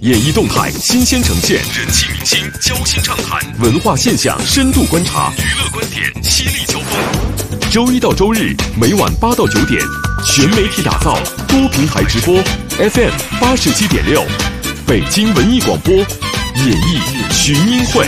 演艺动态新鲜呈现，人气明星交心畅谈，文化现象深度观察，娱乐观点犀利交锋。周一到周日每晚8到9点，全媒体打造，多平台直播 ，FM 87.6，北京文艺广播演艺群英会。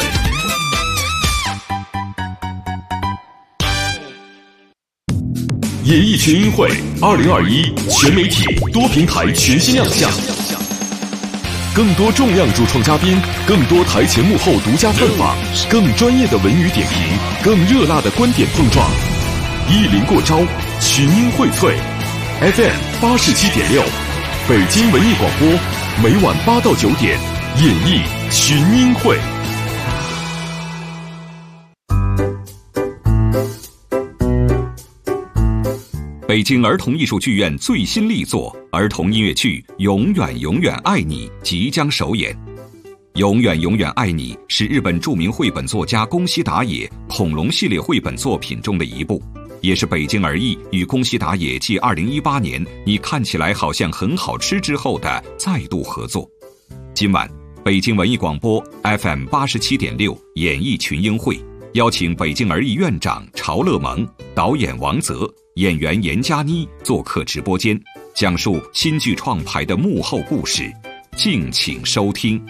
演艺群英会2021全媒体多平台全新亮相，更多重量主创嘉宾，更多台前幕后独家采访，更专业的文娱点评，更热辣的观点碰撞，一临过招，群英荟萃。FM 87.6，北京文艺广播，每晚8到9点，演艺群英会。北京儿童艺术剧院最新力作儿童音乐剧《永远永远爱你》即将首演。《永远永远爱你》是日本著名绘本作家宫西达也恐龙系列绘本作品中的一部，也是北京儿艺与宫西达也继2018年你看起来好像很好吃之后的再度合作。今晚北京文艺广播 FM 87.6演艺群英会邀请北京儿艺院长曹乐蒙、导演王泽、演员严佳妮做客直播间，讲述新剧创排的幕后故事，敬请收听。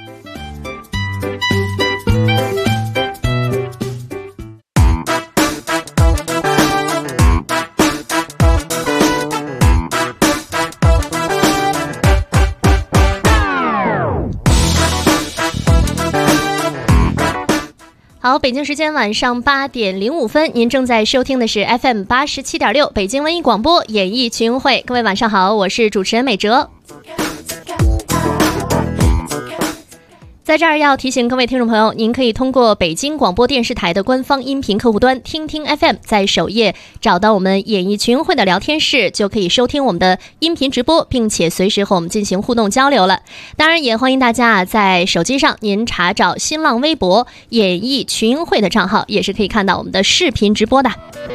好，北京时间晚上8点05分，您正在收听的是 FM 87.6北京文艺广播演艺群英会。各位晚上好，我是主持人美哲。在这儿要提醒各位听众朋友，您可以通过北京广播电视台的官方音频客户端听听 FM， 在首页找到我们演艺群英会的聊天室，就可以收听我们的音频直播，并且随时和我们进行互动交流了。当然也欢迎大家在手机上您查找新浪微博演艺群英会的账号，也是可以看到我们的视频直播的。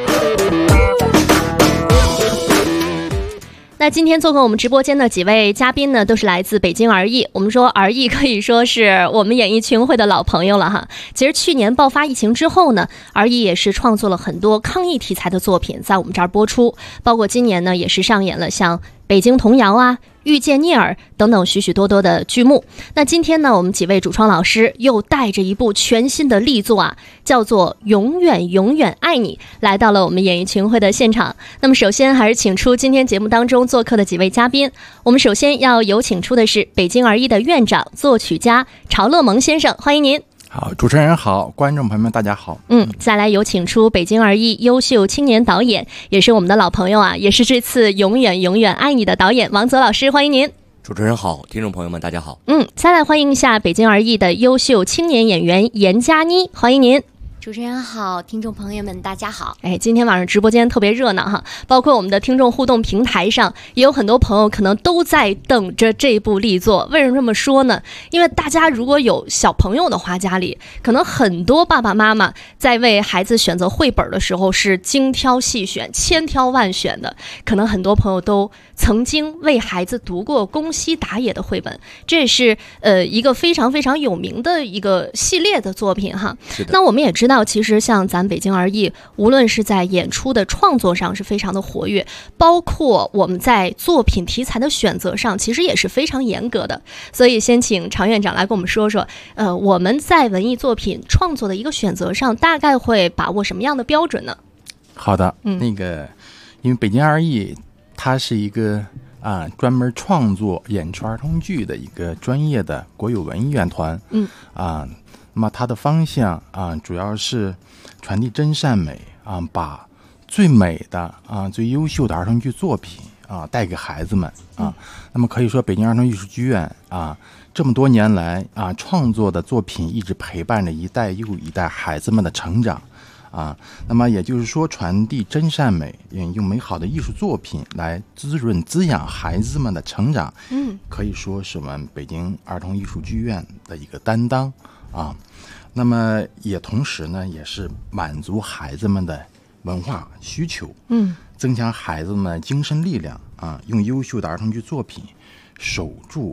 那今天做客我们直播间的几位嘉宾呢，都是来自北京儿艺。我们说儿艺可以说是我们演艺群会的老朋友了哈。其实去年爆发疫情之后呢，儿艺也是创作了很多抗疫题材的作品在我们这儿播出，包括今年呢也是上演了像北京童谣啊、遇见聂耳等等许许多多的剧目。那今天呢，我们几位主创老师又带着一部全新的力作啊，叫做《永远永远爱你》，来到了我们演艺群会的现场。那么首先还是请出今天节目当中做客的几位嘉宾。我们首先要有请出的是北京儿艺的院长、作曲家曹乐蒙先生，欢迎您。 好，主持人好，观众朋友们大家好。 再来有请出北京儿艺优秀青年导演，也是我们的老朋友啊，也是这次永远永远爱你的导演王泽老师，欢迎您。 主持人好，听众朋友们大家好。 再来欢迎一下北京儿艺的优秀青年演员严佳妮，欢迎您。 主持人好，听众朋友们大家好。 今天晚上直播间特别热闹哈，包括我们的听众互动平台上也有很多朋友可能都在等着这部力作。为什么这么说呢？因为大家如果有小朋友的话，家里可能很多爸爸妈妈在为孩子选择绘本的时候是精挑细选、千挑万选的，可能很多朋友都曾经为孩子读过宫西达也的绘本，这也是一个非常非常有名的一个系列的作品哈。那我们也知道，其实像咱北京儿艺，无论是在演出的创作上是非常的活跃，包括我们在作品题材的选择上其实也是非常严格的。所以先请常院长来跟我们说说我们在文艺作品创作的一个选择上大概会把握什么样的标准呢？ 好的，因为北京儿艺它是一个专门创作演出儿童剧的一个专业的国有文艺院团。那么它的方向主要是传递真善美把最美的最优秀的儿童剧作品带给孩子们那么可以说北京儿童艺术剧院这么多年来创作的作品一直陪伴着一代又一代孩子们的成长那么也就是说传递真善美，用美好的艺术作品来滋润滋养孩子们的成长可以说是我们北京儿童艺术剧院的一个担当那么也同时呢，也是满足孩子们的文化需求，增强孩子们的精神力量用优秀的儿童剧作品守住孩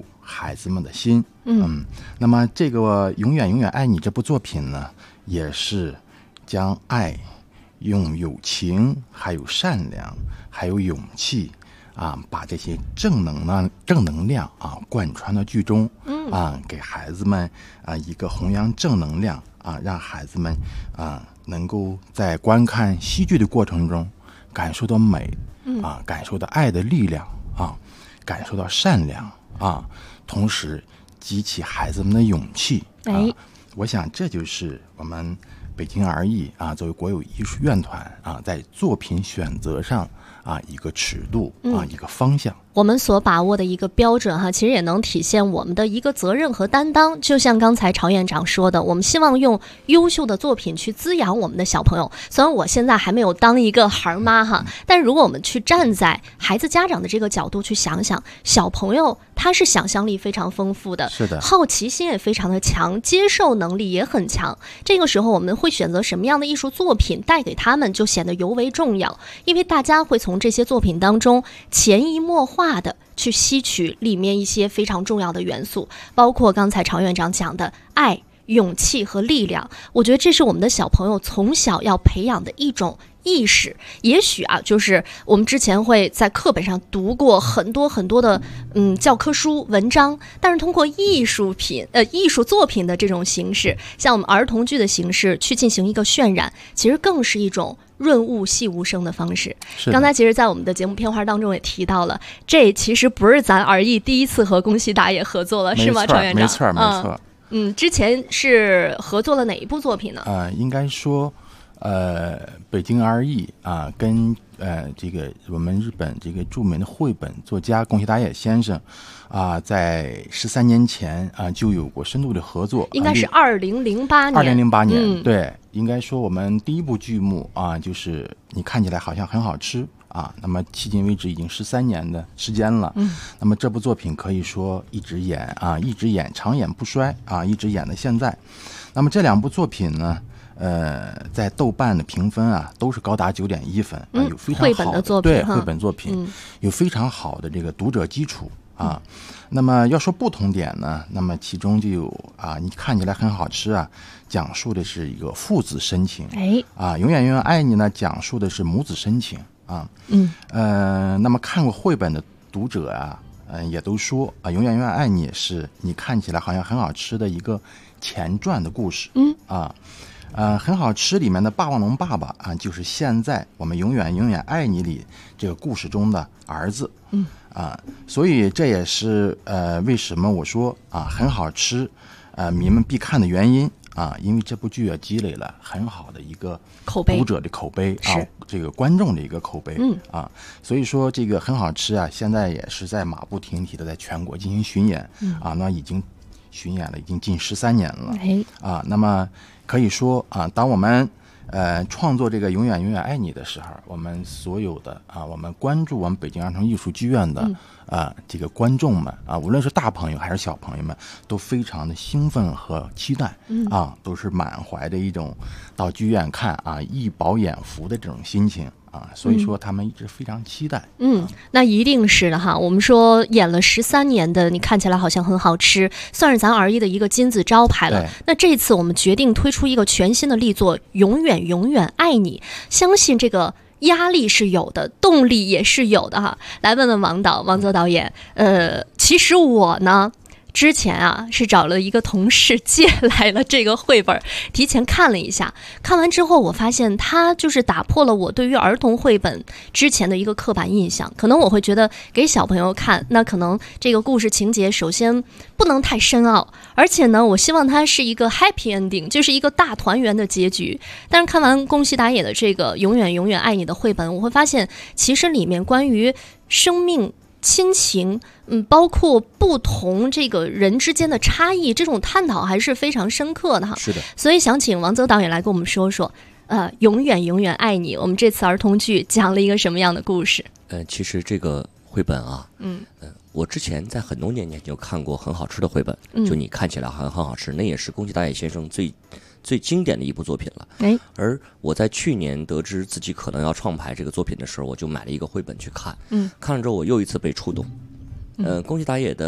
孩子们的心。那么这个《永远永远爱你》这部作品呢，也是将爱用友情还有善良还有勇气把这些正能量贯穿到剧中，给孩子们一个弘扬正能量让孩子们能够在观看戏剧的过程中感受到美感受到爱的力量感受到善良同时激起孩子们的勇气我想这就是我们北京儿艺作为国有艺术院团在作品选择上一个尺度一个方向。 我们所把握的一个标准其实也能体现我们的一个责任和担当。就像刚才曹院长说的，我们希望用优秀的作品去滋养我们的小朋友。虽然我现在还没有当一个孩妈但如果我们去站在孩子家长的这个角度去想想，小朋友他是想象力非常丰富的， 是的， 好奇心也非常的强，接受能力也很强。这个时候我们会选择什么样的艺术作品带给他们，就显得尤为重要，因为大家会从这些作品当中潜移默化的去吸取里面一些非常重要的元素，包括刚才曹院长讲的爱、勇气和力量。我觉得这是我们的小朋友从小要培养的一种意识。也许就是我们之前会在课本上读过很多很多的教科书文章，但是通过艺术作品的这种形式，像我们儿童剧的形式去进行一个渲染，其实更是一种润物细无声的方式。刚才其实在我们的节目片花当中也提到了，这其实不是咱儿艺第一次和宫西达也合作了，是吗，曹院长？ 没错。 之前是合作了哪一部作品呢？ 应该说北京儿艺跟这个我们日本这个著名的绘本作家宫西达也先生在13年前就有过深度的合作， 应该是2008 年。对，应该说我们第一部剧目就是你看起来好像很好吃那么迄今为止已经13年的时间了。那么这部作品可以说一直演长演不衰一直演到现在。那么这两部作品呢在豆瓣的评分都是高达9.1分有非常好的绘本的作品， 对绘本作品有非常好的这个读者基础那么要说不同点呢，那么其中就有你看起来很好吃讲述的是一个父子深情永远永远爱你呢讲述的是母子深情那么看过绘本的读者也都说永远永远爱你是你看起来好像很好吃的一个前传的故事很好吃里面的霸王龙爸爸就是现在我们永远永远爱你里这个故事中的儿子所以这也是为什么我说很好吃迷们必看的原因因为这部剧积累了很好的一个读者的口碑这个观众的一个口碑所以说这个很好吃现在也是在马不停蹄的在全国进行巡演那已经巡演了已经近13年了那么可以说当我们创作这个永远永远爱你的时候，我们所有的我们关注我们北京儿童艺术剧院的这个观众们无论是大朋友还是小朋友们都非常的兴奋和期待都是满怀着一种到剧院看一饱眼福的这种心情所以说他们一直非常期待那一定是的哈。我们说演了13年的你看起来好像很好吃，算是咱儿艺的一个金字招牌了。那这次我们决定推出一个全新的力作永远永远爱你，相信这个压力是有的，动力也是有的哈。来问问王泽导演其实我呢之前是找了一个同事借来了这个绘本，提前看了一下，看完之后我发现它就是打破了我对于儿童绘本之前的一个刻板印象。可能我会觉得给小朋友看，那可能这个故事情节首先不能太深奥，而且呢我希望它是一个 happy ending， 就是一个大团圆的结局。但是看完宫西达也的这个永远永远爱你的绘本，我会发现其实里面关于生命亲情包括不同这个人之间的差异，这种探讨还是非常深刻的哈。 是的， 所以想请王泽导演来跟我们说说永远永远爱你，我们这次儿童剧讲了一个什么样的故事？ 其实这个绘本我之前在很多年前就看过很好吃的绘本，就你看起来很好吃，那也是宫西达也先生最经典的一部作品了。而我在去年得知自己可能要创排这个作品的时候，我就买了一个绘本去看，看了之后我又一次被触动。宫西达也的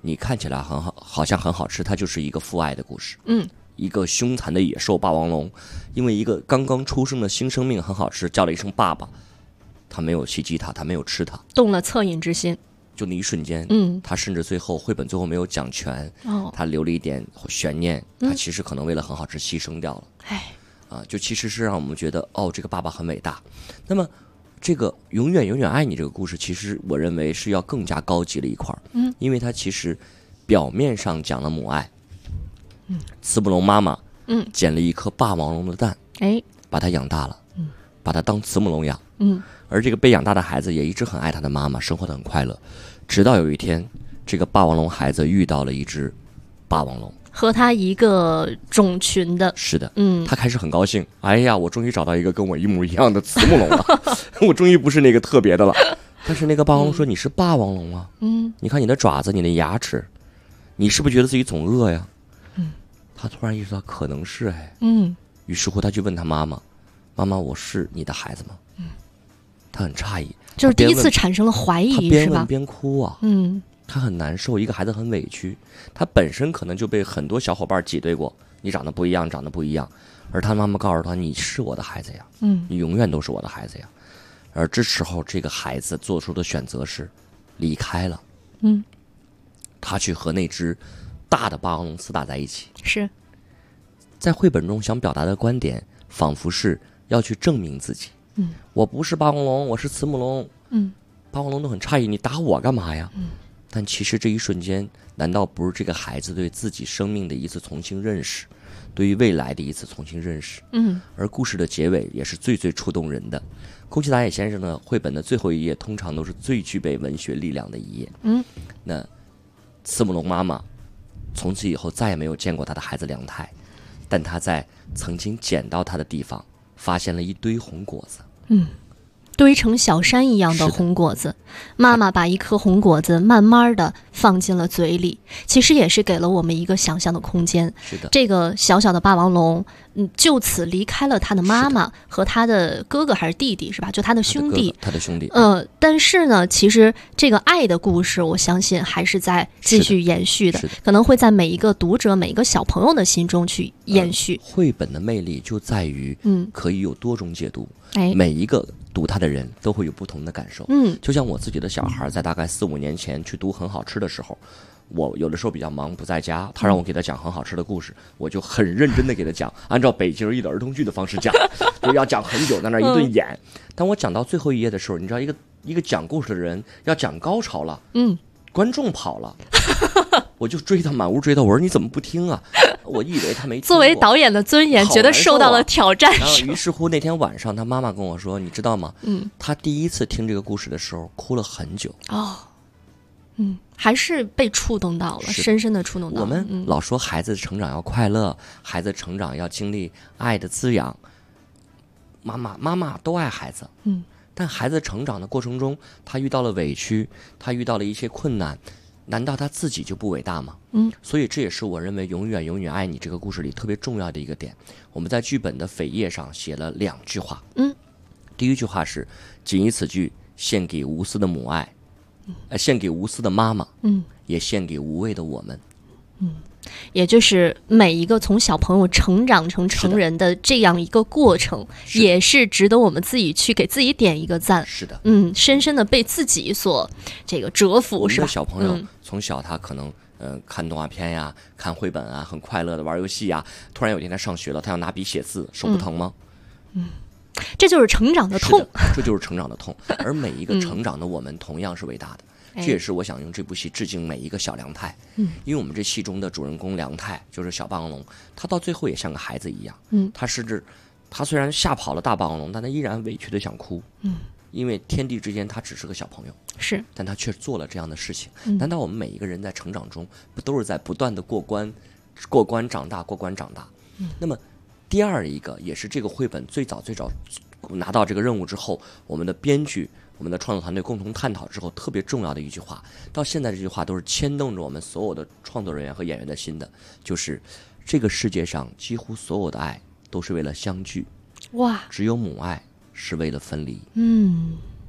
你看起来好像很好吃，它就是一个父爱的故事。一个凶残的野兽霸王龙，因为一个刚刚出生的新生命很好吃，叫了一声爸爸，他没有袭击他，他没有吃他， 动了恻隐之心。 就那一瞬间，他甚至绘本最后没有讲全，他留了一点悬念，他其实可能为了很好吃牺牲掉了。就其实是让我们觉得，这个爸爸很伟大。那么这个永远永远爱你这个故事，其实我认为是要更加高级的一块，因为它其实表面上讲了母爱，慈母龙妈妈，捡了一颗霸王龙的蛋，把它养大了，把它当慈母龙养，而这个被养大的孩子也一直很爱他的妈妈，生活得很快乐，直到有一天，这个霸王龙孩子遇到了一只霸王龙。 和他一个种群的， 是的，他开始很高兴，哎呀，我终于找到一个跟我一模一样的慈母龙了，我终于不是那个特别的了。但是那个霸王龙说：“你是霸王龙啊，你看你的爪子，你的牙齿，你是不是觉得自己总饿呀？”他突然意识到可能是于是乎他就问他妈妈：“妈妈，我是你的孩子吗？”他很诧异， 就是第一次产生了怀疑， 他边问边哭啊，他很难受，一个孩子很委屈，他本身可能就被很多小伙伴挤兑过，你长得不一样，长得不一样，而他妈妈告诉他，你是我的孩子呀，你永远都是我的孩子呀。而这时候这个孩子做出的选择是离开了，他去和那只大的霸王龙厮打在一起。 是在绘本中想表达的观点仿佛是要去证明自己，我不是霸王龙，我是慈母龙，霸王龙都很诧异，你打我干嘛呀？但其实这一瞬间，难道不是这个孩子对自己生命的一次重新认识，对于未来的一次重新认识？而故事的结尾也是最最触动人的。宫崎达也先生的绘本的最后一页，通常都是最具备文学力量的一页。那慈母龙妈妈从此以后再也没有见过她的孩子良太，但她在曾经捡到他的地方，发现了一堆红果子。 堆成小山一样的红果子，妈妈把一颗红果子慢慢的放进了嘴里，其实也是给了我们一个想象的空间。 是的， 这个小小的霸王龙，就此离开了他的妈妈和他的哥哥还是弟弟，是吧？就他的兄弟， 他的兄弟。 但是呢，其实这个爱的故事，我相信还是在继续延续的，可能会在每一个读者、每一个小朋友的心中去延续。 绘本的魅力就在于，可以有多种解读，每一个读它的人都会有不同的感受。就像我自己的小孩在大概4-5年前去读很好吃的时候，我有的时候比较忙不在家，他让我给他讲很好吃的故事，我就很认真的给他讲，按照北京人的儿童剧的方式讲，就要讲很久，在那一顿演。当我讲到最后一页的时候，你知道一个讲故事的人要讲高潮了，观众跑了，我就追他，满屋追他，我说你怎么不听啊？我以为他没听过。 作为导演的尊严，觉得受到了挑战。 然后于是乎那天晚上，他妈妈跟我说，你知道吗？他第一次听这个故事的时候哭了很久。 还是被触动到了，深深的触动到了。 我们老说孩子成长要快乐，孩子成长要经历爱的滋养，妈妈都爱孩子，但孩子成长的过程中，他遇到了委屈，他遇到了一些困难，难道他自己就不伟大吗？所以这也是我认为永远永远爱你这个故事里特别重要的一个点。我们在剧本的扉页上写了2句话，第一句话是谨以此句献给无私的母爱，献给无私的妈妈，也献给无畏的我们。 也就是每一个从小朋友成长成成人的这样一个过程，也是值得我们自己去给自己点一个赞。 是的， 深深的被自己所这个折服，是吧？ 小朋友从小他可能看动画片呀，看绘本啊，很快乐的玩游戏呀，突然有一天他上学了，他要拿笔写字，手不疼吗？ 这就是成长的痛， 这就是成长的痛。而每一个成长的我们同样是伟大的。这也是我想用这部戏致敬每一个小良太，因为我们这戏中的主人公良太就是小霸王龙，他到最后也像个孩子一样，他甚至他虽然吓跑了大霸王龙，但他依然委屈的想哭，因为天地之间他只是个小朋友，但他却做了这样的事情。难道我们每一个人在成长中不都是在不断的过关长大，过关长大？那么第二一个也是这个绘本最早拿到这个任务之后，我们的编剧我们的创作团队共同探讨之后特别重要的一句话，到现在这句话都是牵动着我们所有的创作人员和演员的心的，就是这个世界上几乎所有的爱都是为了相聚，只有母爱是为了分离。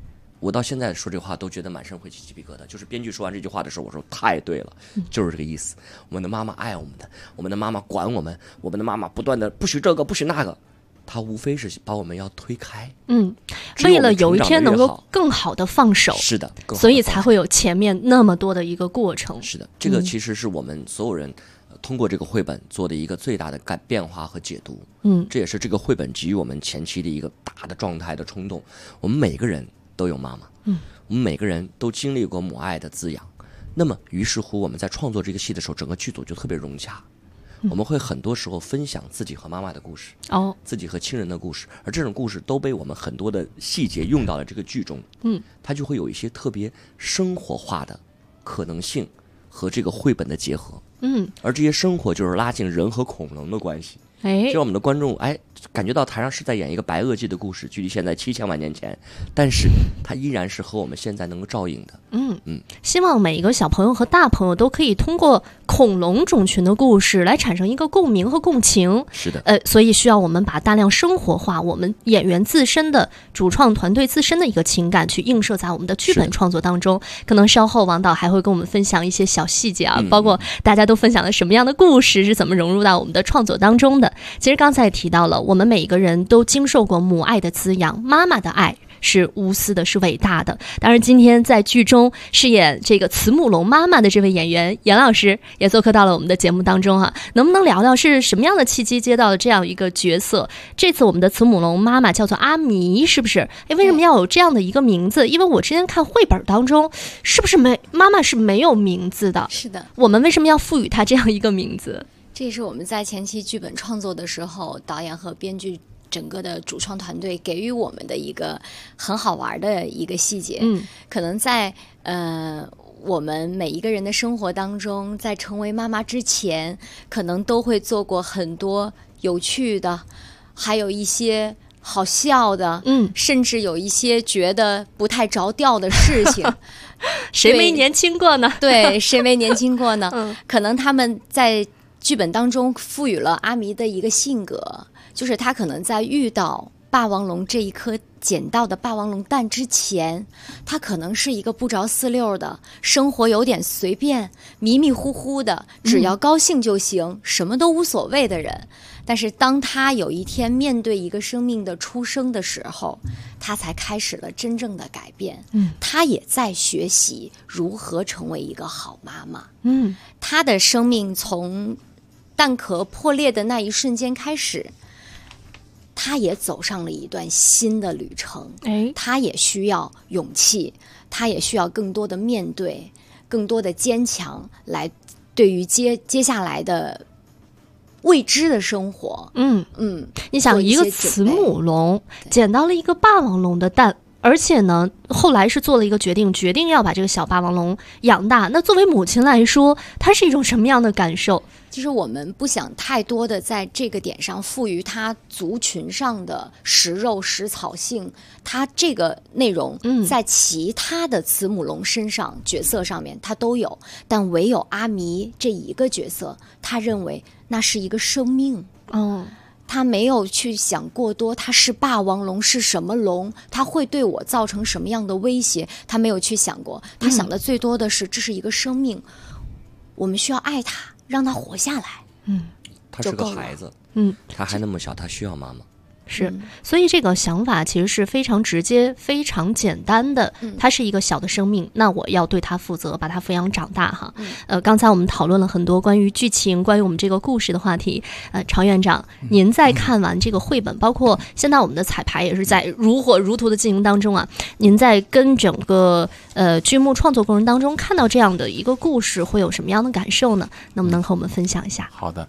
我到现在说这话都觉得满身会起鸡皮疙瘩。就是编剧说完这句话的时候，我说太对了，就是这个意思。我们的妈妈爱我们的，我们的妈妈管我们，我们的妈妈不断的不许这个不许那个，她无非是把我们要推开。 为了有一天能够更好的放手。 是的， 所以才会有前面那么多的一个过程。 是的，这个其实是我们所有人通过这个绘本做的一个最大的变化和解读。这也是这个绘本给予我们前期的一个大的状态的冲动。我们每个人都有妈妈，我们每个人都经历过母爱的滋养。那么于是乎我们在创作这个戏的时候，整个剧组就特别融洽。我们会很多时候分享自己和妈妈的故事，自己和亲人的故事，而这种故事都被我们很多的细节用到了这个剧中。它就会有一些特别生活化的可能性和这个绘本的结合。而这些生活就是拉近人和恐龙的关系。让我们的观众感觉到台上是在演一个白垩纪的故事，距离现在7000万年前，但是它依然是和我们现在能够照应的。 希望每一个小朋友和大朋友都可以通过恐龙种群的故事来产生一个共鸣和共情。 是的， 所以需要我们把大量生活化我们演员自身的主创团队自身的一个情感去映射在我们的剧本创作当中。可能稍后王导还会跟我们分享一些小细节包括大家都分享了什么样的故事是怎么融入到我们的创作当中的。其实刚才也提到了，我们每一个人都经受过母爱的滋养，妈妈的爱是无私的，是伟大的。当然今天在剧中饰演这个慈母龙妈妈的这位演员严老师也做客到了我们的节目当中能不能聊聊是什么样的契机接到了这样一个角色？这次我们的慈母龙妈妈叫做阿弥，是不是？为什么要有这样的一个名字？因为我之前看绘本当中是不是妈妈是没有名字的？ 是的。 我们为什么要赋予她这样一个名字？ 这是我们在前期剧本创作的时候，导演和编剧整个的主创团队给予我们的一个很好玩的一个细节。可能在我们每一个人的生活当中，在成为妈妈之前，可能都会做过很多有趣的，还有一些好笑的，甚至有一些觉得不太着调的事情。 谁没年轻过呢？ 对，谁没年轻过呢？可能他们在剧本当中赋予了阿弥的一个性格，就是他可能在遇到霸王龙这一颗捡到的霸王龙蛋之前，他可能是一个不着四六的，生活有点随便，迷迷糊糊的，只要高兴就行，什么都无所谓的人。但是当他有一天面对一个生命的出生的时候，他才开始了真正的改变。他也在学习如何成为一个好妈妈。他的生命从蛋壳破裂的那一瞬间开始，他也走上了一段新的旅程。他也需要勇气，他也需要更多的面对，更多的坚强，来对于接下来的未知的生活。 你想一个慈母龙捡到了一个霸王龙的蛋，而且呢后来是做了一个决定要把这个小霸王龙养大，那作为母亲来说，它是一种什么样的感受？ 其实我们不想太多的在这个点上赋予它族群上的食肉食草性，它这个内容在其他的慈母龙身上角色上面它都有，但唯有阿弥这一个角色，他认为那是一个生命。他没有去想过多，他是霸王龙是什么龙，他会对我造成什么样的威胁，他没有去想过。他想的最多的是这是一个生命，我们需要爱他，让他活下来。 他是个孩子，他还那么小，他需要妈妈。 是，所以这个想法其实是非常直接非常简单的，它是一个小的生命，那我要对它负责，把它抚养长大哈。刚才我们讨论了很多关于剧情关于我们这个故事的话题。常院长，您在看完这个绘本，包括现在我们的彩排也是在如火如荼的进行当中啊，您在跟整个剧目创作过程当中看到这样的一个故事会有什么样的感受呢？能不能和我们分享一下？ 好的，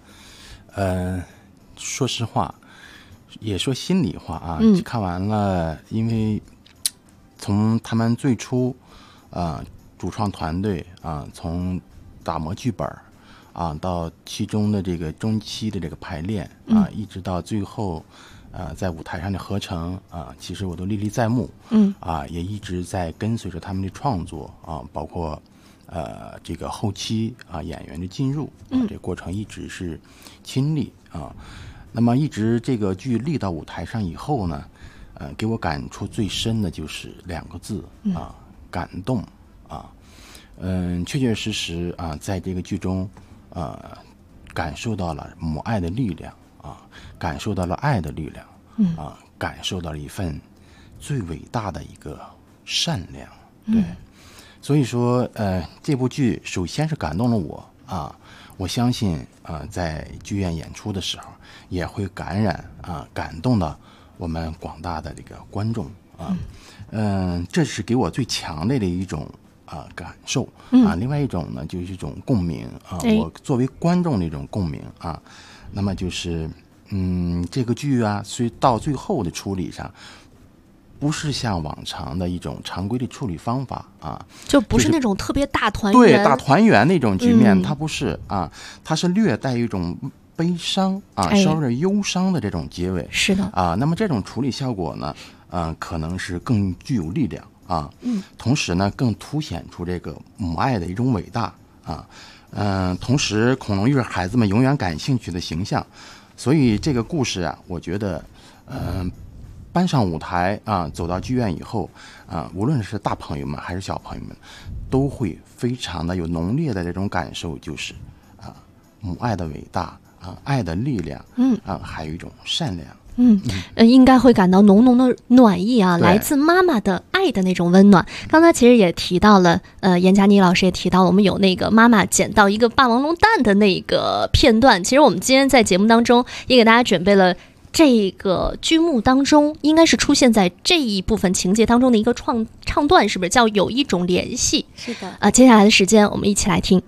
说实话也说心里话啊，看完了，因为从他们最初主创团队从打磨剧本到其中的这个中期的这个排练一直到最后在舞台上的合成其实我都历历在目。也一直在跟随着他们的创作包括这个后期演员的进入这个过程一直是亲历那么一直这个剧立到舞台上以后呢给我感触最深的就是2个字啊，感动啊。确确实实啊，在这个剧中感受到了母爱的力量啊，感受到了爱的力量啊，感受到了一份最伟大的一个善良。对，所以说这部剧首先是感动了我啊，我相信在剧院演出的时候也会感动到我们广大的这个观众啊。这是给我最强烈的一种感受啊。另外一种呢，就是一种共鸣啊，我作为观众的一种共鸣啊。那么就是这个剧啊，虽到最后的处理上不是像往常的一种常规的处理方法啊， 就不是那种特别大团圆， 对，大团圆那种局面，它不是啊，它是略带一种悲伤啊，稍有点忧伤的这种结尾。 是的啊，那么这种处理效果呢，可能是更具有力量啊，同时呢，更凸显出这个母爱的一种伟大啊，同时恐龙又是孩子们永远感兴趣的形象，所以这个故事啊，我觉得搬上舞台啊，走到剧院以后啊，无论是大朋友们还是小朋友们，都会非常的有浓烈的这种感受，就是母爱的伟大啊，爱的力量，还有一种善良。 应该会感到浓浓的暖意啊，来自妈妈的爱的那种温暖。刚才其实也提到了，严佳妮老师也提到了，我们有那个妈妈捡到一个霸王龙蛋的那个片段。其实我们今天在节目当中也给大家准备了这个剧目当中应该是出现在这一部分情节当中的一个唱段，是不是叫有一种联系？ 是的。 接下来的时间我们一起来听。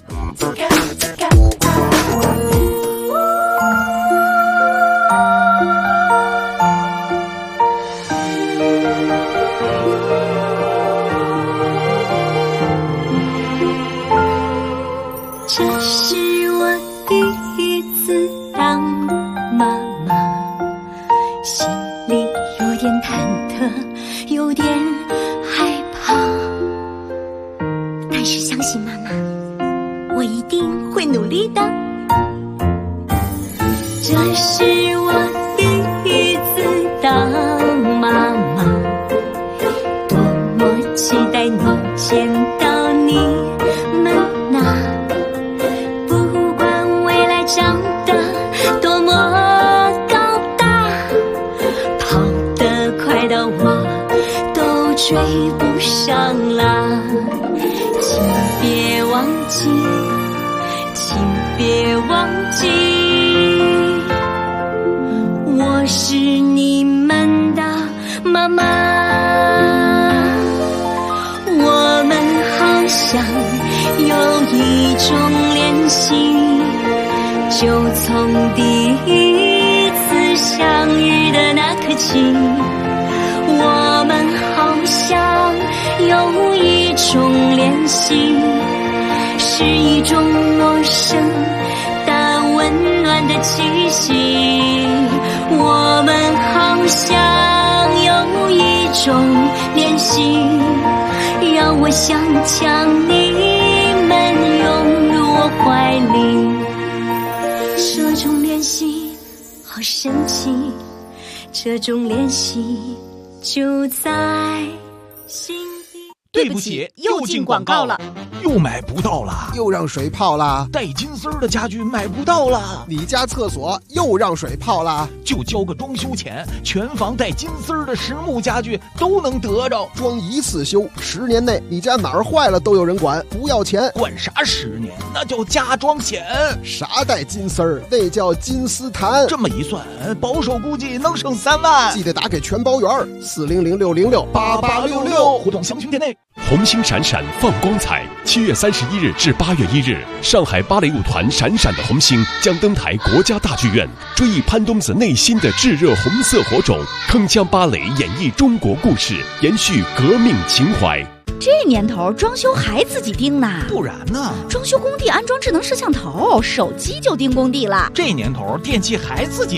这是我第一次当妈妈，心里有点忐忑，有点害怕，但是相信妈妈，我一定会努力的。这是我第一次当妈妈，多么期待你见到你们啊，长得多么高大，跑得快到我都追不上啦。请别忘记，请别忘记，我是你们的妈妈。我们好像有一种联系，就从第一次相遇的那刻起，我们好像有一种联系，是一种陌生但温暖的气息。我们好像有一种联系，让我想将你们拥入我怀里。这种联系好神奇，这种联系就在心底。 对不起，又进广告了，又买不到了， 又让水泡了， 带金丝儿的家具买不到了， 你家厕所又让水泡了， 就交个装修钱，全房带金丝儿的实木家具都能得着， 装一次修，10年内你家哪儿坏了都有人管，不要钱。 管啥10年？那叫家装险。 啥带金丝儿？那叫金丝檀。 这么一算，保守估计能省3万。 记得打给全包员，400-606-8866， 互动详询店内。 红星闪闪放光彩，7月31日至8月1日，上海芭蕾舞团闪闪的红星将登台国家大剧院，追忆潘冬子内心的炙热红色火种，铿锵芭蕾演绎中国故事，延续革命情怀。 这年头装修还自己盯呢， 不然呢？ 装修工地安装智能摄像头，手机就盯工地了。 这年头电器还自己买呢。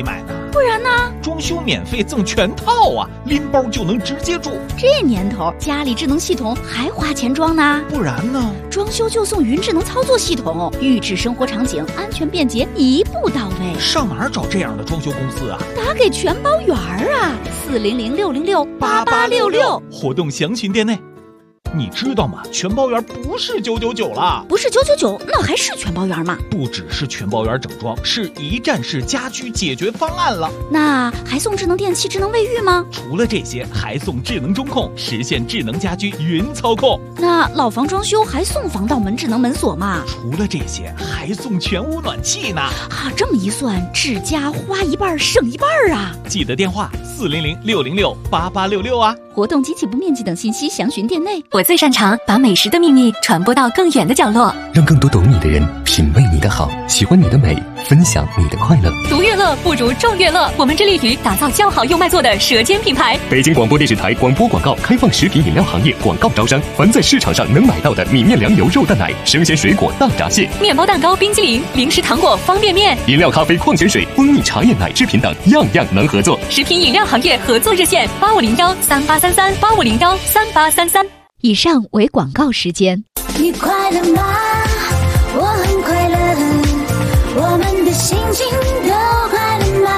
不然呢？ 装修免费赠全套啊，拎包就能直接住。 这年头家里智能系统还花钱装呢？ 不然呢？ 装修就送云智能操作系统，预制生活场景，安全便捷，一步到位。 上哪儿找这样的装修公司啊？ 打给全包园啊，400-606-8866， 活动详询店内。你知道吗？全包园不是999了， 不是999，那还是全包园吗？ 不只是全包园整装，是一站式家居解决方案了。 那还送智能电器、智能卫浴吗？ 除了这些，还送智能中控，实现智能家居云操控。 那老房装修还送防盗门、智能门锁吗？ 除了这些，还送全屋暖气呢。 啊，这么一算，智家花一半省一半啊！ 记得电话400-606-8866啊。 活动及起步面积等信息详询店内。 我最擅长把美食的秘密传播到更远的角落， 让更多懂你的人品味你的好，喜欢你的美，分享你的快乐。 独乐乐不如众乐乐，我们致力于打造较好又卖座的舌尖品牌。 北京广播电视台广播广告开放食品饮料行业广告招商，凡在市场上能买到的米面粮油肉蛋奶、生鲜水果大闸蟹、 面包蛋糕、冰激凌、零食糖果、方便面、 饮料、咖啡、矿泉水、蜂蜜茶叶、奶制品等，样样能合作。 食品饮料行业合作热线8501-3833-8501-3833。 以上为广告时间。 你快乐吗？我很快乐，我们的心情都快乐吗？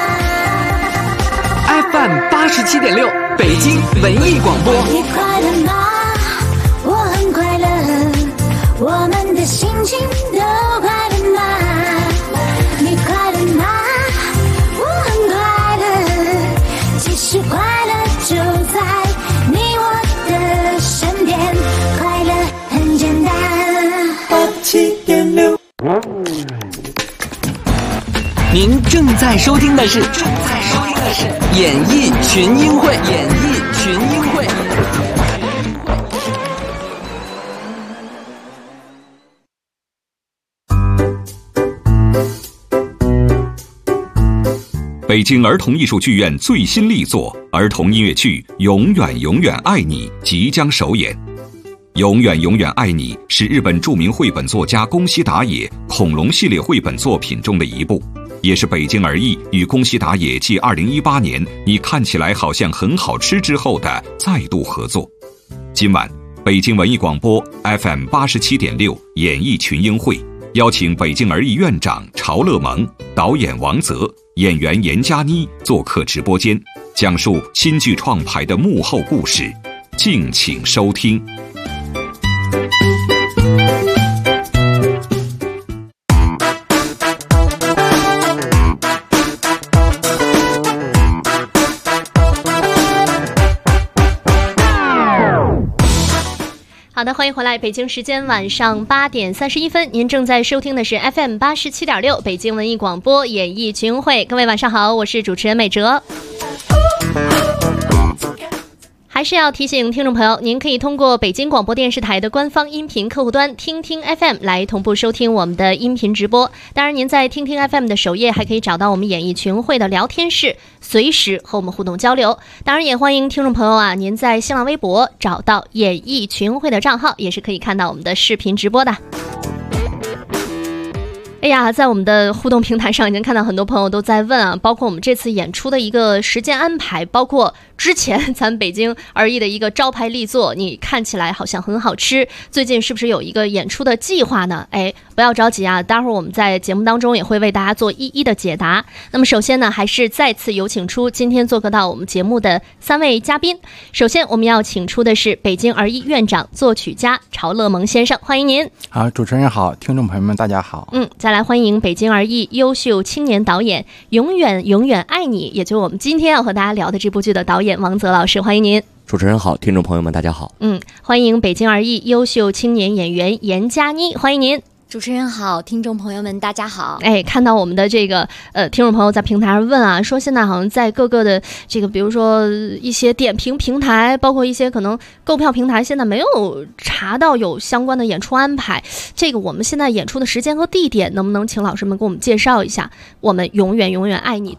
FM 87.6北京文艺广播。 你快乐吗？我很快乐，我们的心情都快乐吗？你快乐吗？我很快乐，其实快乐就在你我的身边，快乐很简单。87.6。 您正在收听的是演艺群英会。 北京儿童艺术剧院最新力作儿童音乐剧《永远永远爱你》即将首演。永远永远爱你是日本著名绘本作家宫西达也恐龙系列绘本作品中的一部，也是北京儿艺与宫西达也继2018年你看起来好像很好吃之后的再度合作。今晚北京文艺广播 FM 87.6演艺群英会邀请北京儿艺院长曹乐萌、导演王泽、演员严佳妮做客直播间，讲述新剧创排的幕后故事，敬请收听。 好的，欢迎回来。北京时间晚上8点31分，您正在收听的是 FM 87.6北京文艺广播演艺群英会。各位晚上好，我是主持人美哲。还是要提醒听众朋友，您可以通过北京广播电视台的官方音频客户端听听 FM 来同步收听我们的音频直播。当然，您在听听 FM 的首页还可以找到我们演艺群会的聊天室，随时和我们互动交流。当然，也欢迎听众朋友啊，您在新浪微博找到演艺群会的账号，也是可以看到我们的视频直播的。哎呀，在我们的互动平台上已经看到很多朋友都在问啊，包括我们这次演出的一个时间安排，包括之前咱北京儿艺的一个招牌力作，你看起来好像很好吃，最近是不是有一个演出的计划呢？哎，不要着急啊，待会儿我们在节目当中也会为大家做一一的解答。那么首先呢，还是再次有请出今天做客到我们节目的3位嘉宾。首先我们要请出的是北京儿艺院长、作曲家曹乐萌先生，欢迎您。 好，主持人好，听众朋友们大家好。 再来欢迎北京儿艺优秀青年导演永远永远爱你，也就是我们今天要和大家聊的这部剧的导演王泽老师，欢迎您。 主持人好，听众朋友们大家好。 欢迎北京儿艺优秀青年演员严佳妮，欢迎您。 主持人好，听众朋友们大家好。 哎，看到我们的这个听众朋友在平台上问啊，说现在好像在各个的这个比如说一些点评平台，包括一些可能购票平台，现在没有查到有相关的演出安排。这个我们现在演出的时间和地点，能不能请老师们给我们介绍一下我们永远永远爱你的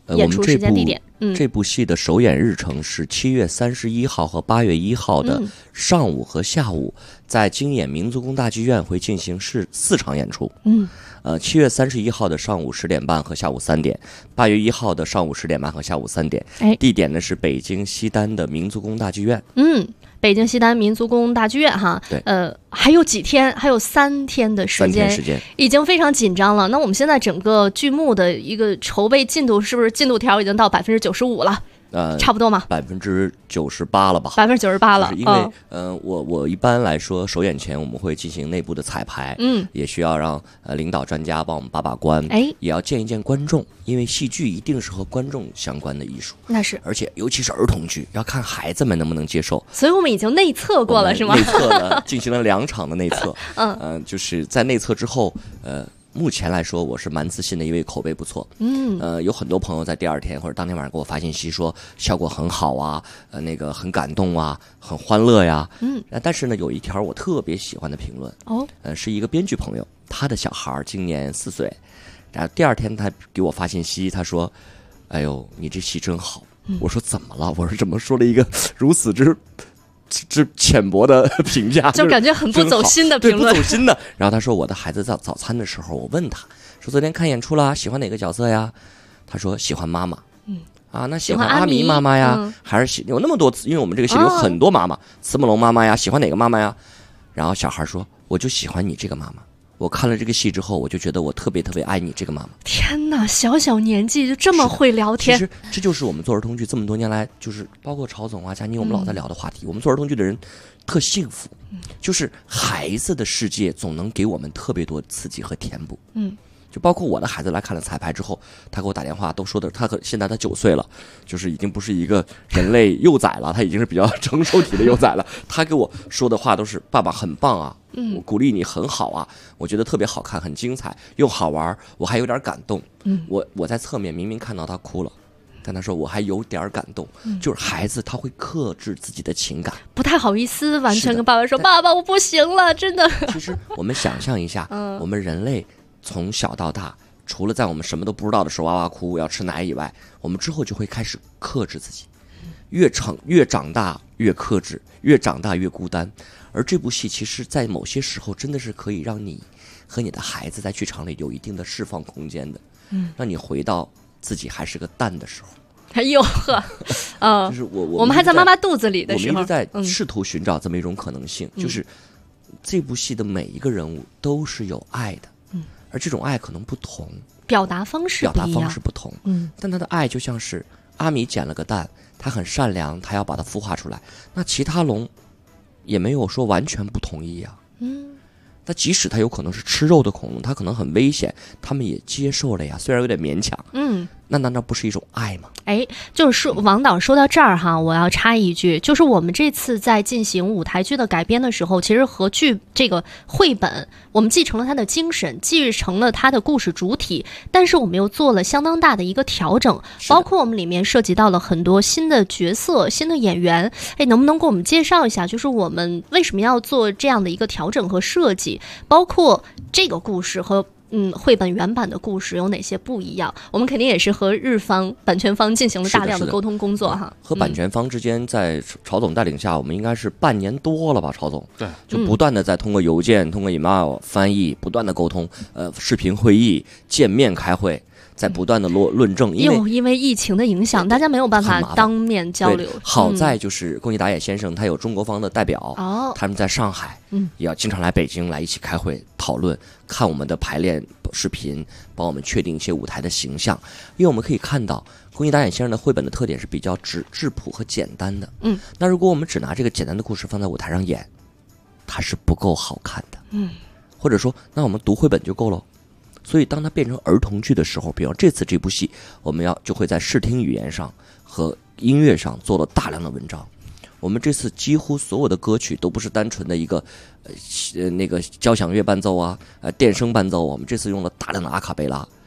演出时间地点。 这部戏的首演日程是7月31号和8月1号的上午和下午，在京演民族宫大剧院会进行4场演出。7月31号的上午10点半和下午3点，8月1号的上午10点半和下午3点。地点呢是北京西单的民族宫大剧院。 北京西单民族宫大剧院哈， 对， 还有几天，还有3天的时间，已经非常紧张了。那我们现在整个剧目的一个筹备进度，是不是进度条已经到95%了？差不多吗 ？98%了吧 ？98%了， 因为我一般来说首演前我们会进行内部的彩排，也需要让领导专家帮我们把关，也要见一见观众，因为戏剧一定是和观众相关的艺术， 那是， 而且尤其是儿童剧，要看孩子们能不能接受。 所以我们已经内测过了，是吗？ 内测了，进行了2场的内测，就是在内测之后，目前来说我是蛮自信的，因为口碑不错。有很多朋友在第2天或者当天晚上给我发信息说效果很好啊，那个很感动啊，很欢乐呀。但是呢，有一条我特别喜欢的评论，是一个编剧朋友，他的小孩今年4岁，然后第2天他给我发信息，他说：“哎呦，你这戏真好。”我说怎么了？我说怎么说了一个如此之浅薄的评价， 就感觉很不走心的评论， 对，不走心的。然后他说，我的孩子在早餐的时候，我问他说，昨天看演出了，喜欢哪个角色呀？他说喜欢妈妈。那喜欢阿弥妈妈呀，还是有那么多次？因为我们这个戏里有很多妈妈，慈母龙妈妈呀，喜欢哪个妈妈呀？然后小孩说，我就喜欢你这个妈妈。我看了这个戏之后，我就觉得我特别特别爱你这个妈妈。 天哪，小年纪就这么会聊天。 其实这就是我们做儿童剧这么多年来，就是包括曹总啊、佳妮，我们老在聊的话题。我们做儿童剧的人特幸福，就是孩子的世界总能给我们特别多刺激和填补。就包括我的孩子来看了彩排之后，他给我打电话都说的，现在他9岁了，就是已经不是一个人类幼崽了，他已经是比较成熟体的幼崽了。他给我说的话都是爸爸很棒啊，我鼓励你很好啊，我觉得特别好看，很精彩又好玩，我还有点感动。我在侧面明明看到他哭了，但他说我还有点感动。就是孩子他会克制自己的情感， 不太好意思完全跟爸爸说，爸爸我不行了，真的。 其实我们想象一下，我们人类从小到大，除了在我们什么都不知道的时候哇哇哭要吃奶以外，我们之后就会开始克制自己，越长大越克制，越长大越孤单。而这部戏其实在某些时候真的是可以让你和你的孩子在剧场里有一定的释放空间的，让你回到自己还是个蛋的时候。 哎呦呵， 就是我们还在妈妈肚子里的时候， 我们一直在试图寻找这么一种可能性，就是这部戏的每一个人物都是有爱的，而这种爱可能不同， 表达方式不同，但他的爱就像是阿弥捡了个蛋，他很善良，他要把它孵化出来，那其他龙也没有说完全不同意呀。那即使他有可能是吃肉的恐龙，他可能很危险，他们也接受了呀，虽然有点勉强。那难道不是一种爱吗？ 就是王导说到这儿哈，我要插一句，就是我们这次在进行舞台剧的改编的时候，其实和这个绘本，我们继承了它的精神，继承了它的故事主体，但是我们又做了相当大的一个调整，包括我们里面涉及到了很多新的角色、新的演员。能不能给我们介绍一下，就是我们为什么要做这样的一个调整和设计，包括这个故事和绘本原版的故事有哪些不一样？我们肯定也是和日方版权方进行了大量的沟通工作哈。 和版权方之间，在曹总带领下，我们应该是半年多了吧？曹总，对，就不断的在通过邮件、通过 email 翻译，不断的沟通，视频会议、见面开会，在不断的论证。 因为疫情的影响，大家没有办法当面交流。 好在就是宫崎达也先生，他有中国方的代表，他们在上海，也要经常来北京来一起开会讨论，看我们的排练视频，帮我们确定一些舞台的形象。因为我们可以看到宫崎达也先生的绘本的特点是比较质朴和简单的。那如果我们只拿这个简单的故事放在舞台上演，它是不够好看的。或者说，那我们读绘本就够了。所以当它变成儿童剧的时候，比如这次这部戏，我们就会在视听语言上和音乐上做了大量的文章。我们这次几乎所有的歌曲都不是单纯的一个那个交响乐伴奏啊，电声伴奏，我们这次用了大量的阿卡贝拉，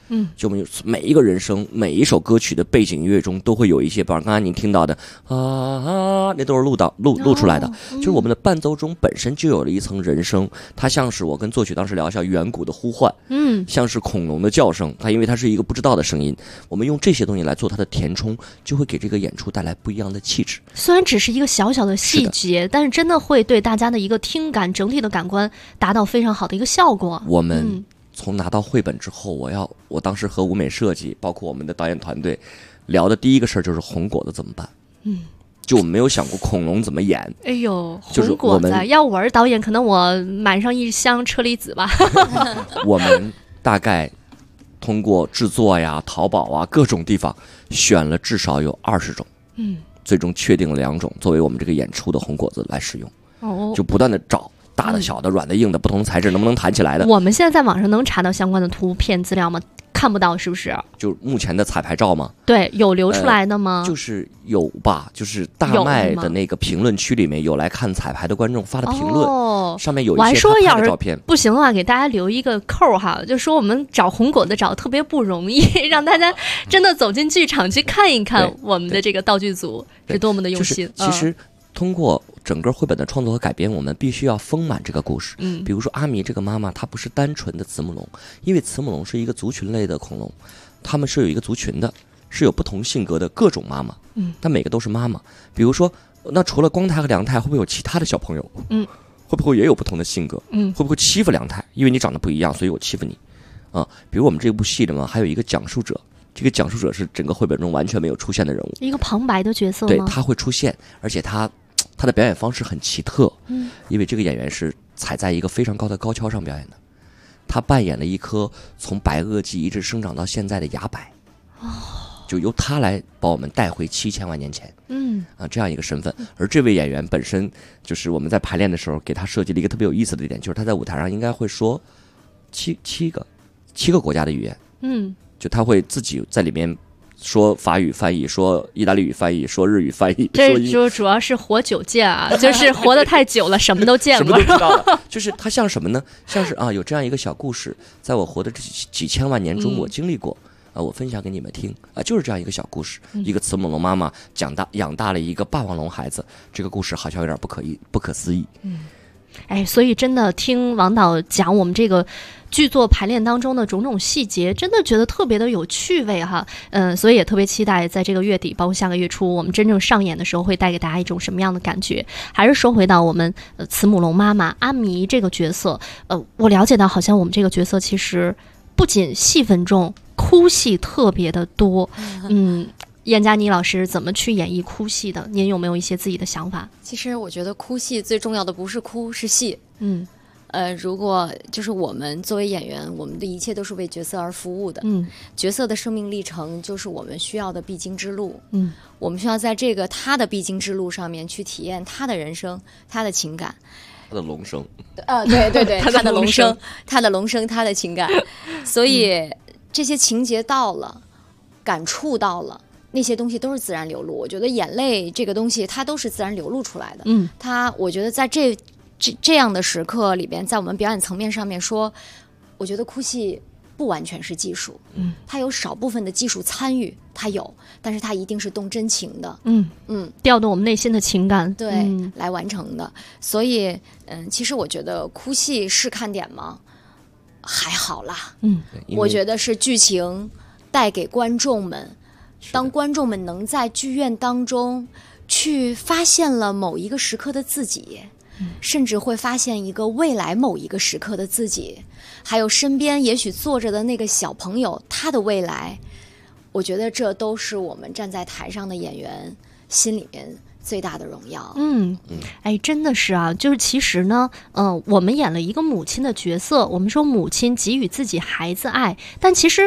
就我们每一个人声，每一首歌曲的背景音乐中都会有一些，比方刚才您听到的那都是录出来的，就是我们的伴奏中本身就有了一层人声，它像是我跟作曲当时聊一下远古的呼唤，像是恐龙的叫声，它因为它是一个不知道的声音，我们用这些东西来做它的填充，就会给这个演出带来不一样的气质。 虽然只是一个小小的细节，但是真的会对大家的一个听感整体的感官达到非常好的一个效果。 我们从拿到绘本之后，我当时和舞美设计包括我们的导演团队聊的第一个事儿就是红果子怎么办。就我们没有想过恐龙怎么演。 哎呦，红果子，要我是导演，可能我买上一箱车厘子吧。 我们大概通过制作呀、淘宝啊各种地方选了至少有20种，最终确定了2种作为我们这个演出的红果子来使用。就不断的找大的、小的、软的、硬的，不同材质能不能弹起来的。 我们现在在网上能查到相关的图片资料吗？看不到是不是？ 就目前的彩排照吗？ 对，有流出来的吗？ 就是有吧，就是大麦的那个评论区里面有来看彩排的观众发的评论，上面有一些他拍的照片。 不行的话，给大家留一个扣哈，就说我们找红果子找的特别不容易，让大家真的走进剧场去看一看我们的这个道具组是多么的用心。 其实通过整个绘本的创作和改编，我们必须要丰满这个故事。比如说阿弥这个妈妈，她不是单纯的慈母龙，因为慈母龙是一个族群类的恐龙，他们是有一个族群的，是有不同性格的各种妈妈，但每个都是妈妈。比如说，那除了光太和良太，会不会有其他的小朋友？会不会也有不同的性格？会不会欺负良太？因为你长得不一样，所以我欺负你。比如我们这部戏里面还有一个讲述者。这个讲述者是整个绘本中完全没有出现的人物， 一个旁白的角色吗？ 对，他会出现，而且他的表演方式很奇特，因为这个演员是踩在一个非常高的高跷上表演的，他扮演了一棵从白垩纪一直生长到现在的崖柏，就由他来把我们带回7000万年前，这样一个身份。而这位演员本身就是我们在排练的时候给他设计了一个特别有意思的一点，就是他在舞台上应该会说七个国家的语言，就他会自己在里面说法语翻译，说意大利语翻译，说日语翻译。 这就主要是活久见啊，就是活得太久了，什么都见过， 什么都知道了。就是他像什么呢？像是有这样一个小故事，在我活的这几千万年中，我经历过我分享给你们听就是这样一个小故事。一个慈母龙妈妈养大了一个霸王龙孩子，这个故事好像有点不可思议。 所以真的听王导讲我们这个剧作排练当中的种种细节，真的觉得特别的有趣味哈。所以也特别期待在这个月底包括下个月初我们真正上演的时候会带给大家一种什么样的感觉。还是说回到我们慈母龙妈妈阿弥这个角色，我了解到好像我们这个角色其实不仅戏份重，哭戏特别的多。燕佳妮老师怎么去演绎哭戏的？您有没有一些自己的想法？ 其实我觉得哭戏最重要的不是哭，是戏。如果就是我们作为演员，我们的一切都是为角色而服务的。角色的生命历程就是我们需要的必经之路。我们需要在这个他的必经之路上面去体验他的人生，他的情感。 他的龙声。 对，他的龙声，他的龙声，他的情感。所以这些情节到了，感触到了。那些东西都是自然流露，我觉得眼泪这个东西它都是自然流露出来的。我觉得在这样的时刻里边，在我们表演层面上面说，我觉得哭戏不完全是技术，它有少部分的技术参与，它有，但是它一定是动真情的， 调动我们内心的情感， 对，来完成的。所以，其实我觉得哭戏是看点吗？还好啦，我觉得是剧情带给观众们。当观众们能在剧院当中去发现了某一个时刻的自己，甚至会发现一个未来某一个时刻的自己，还有身边也许坐着的那个小朋友他的未来，我觉得这都是我们站在台上的演员心里面最大的荣耀。 真的是啊，就是其实呢，我们演了一个母亲的角色，我们说母亲给予自己孩子爱，但其实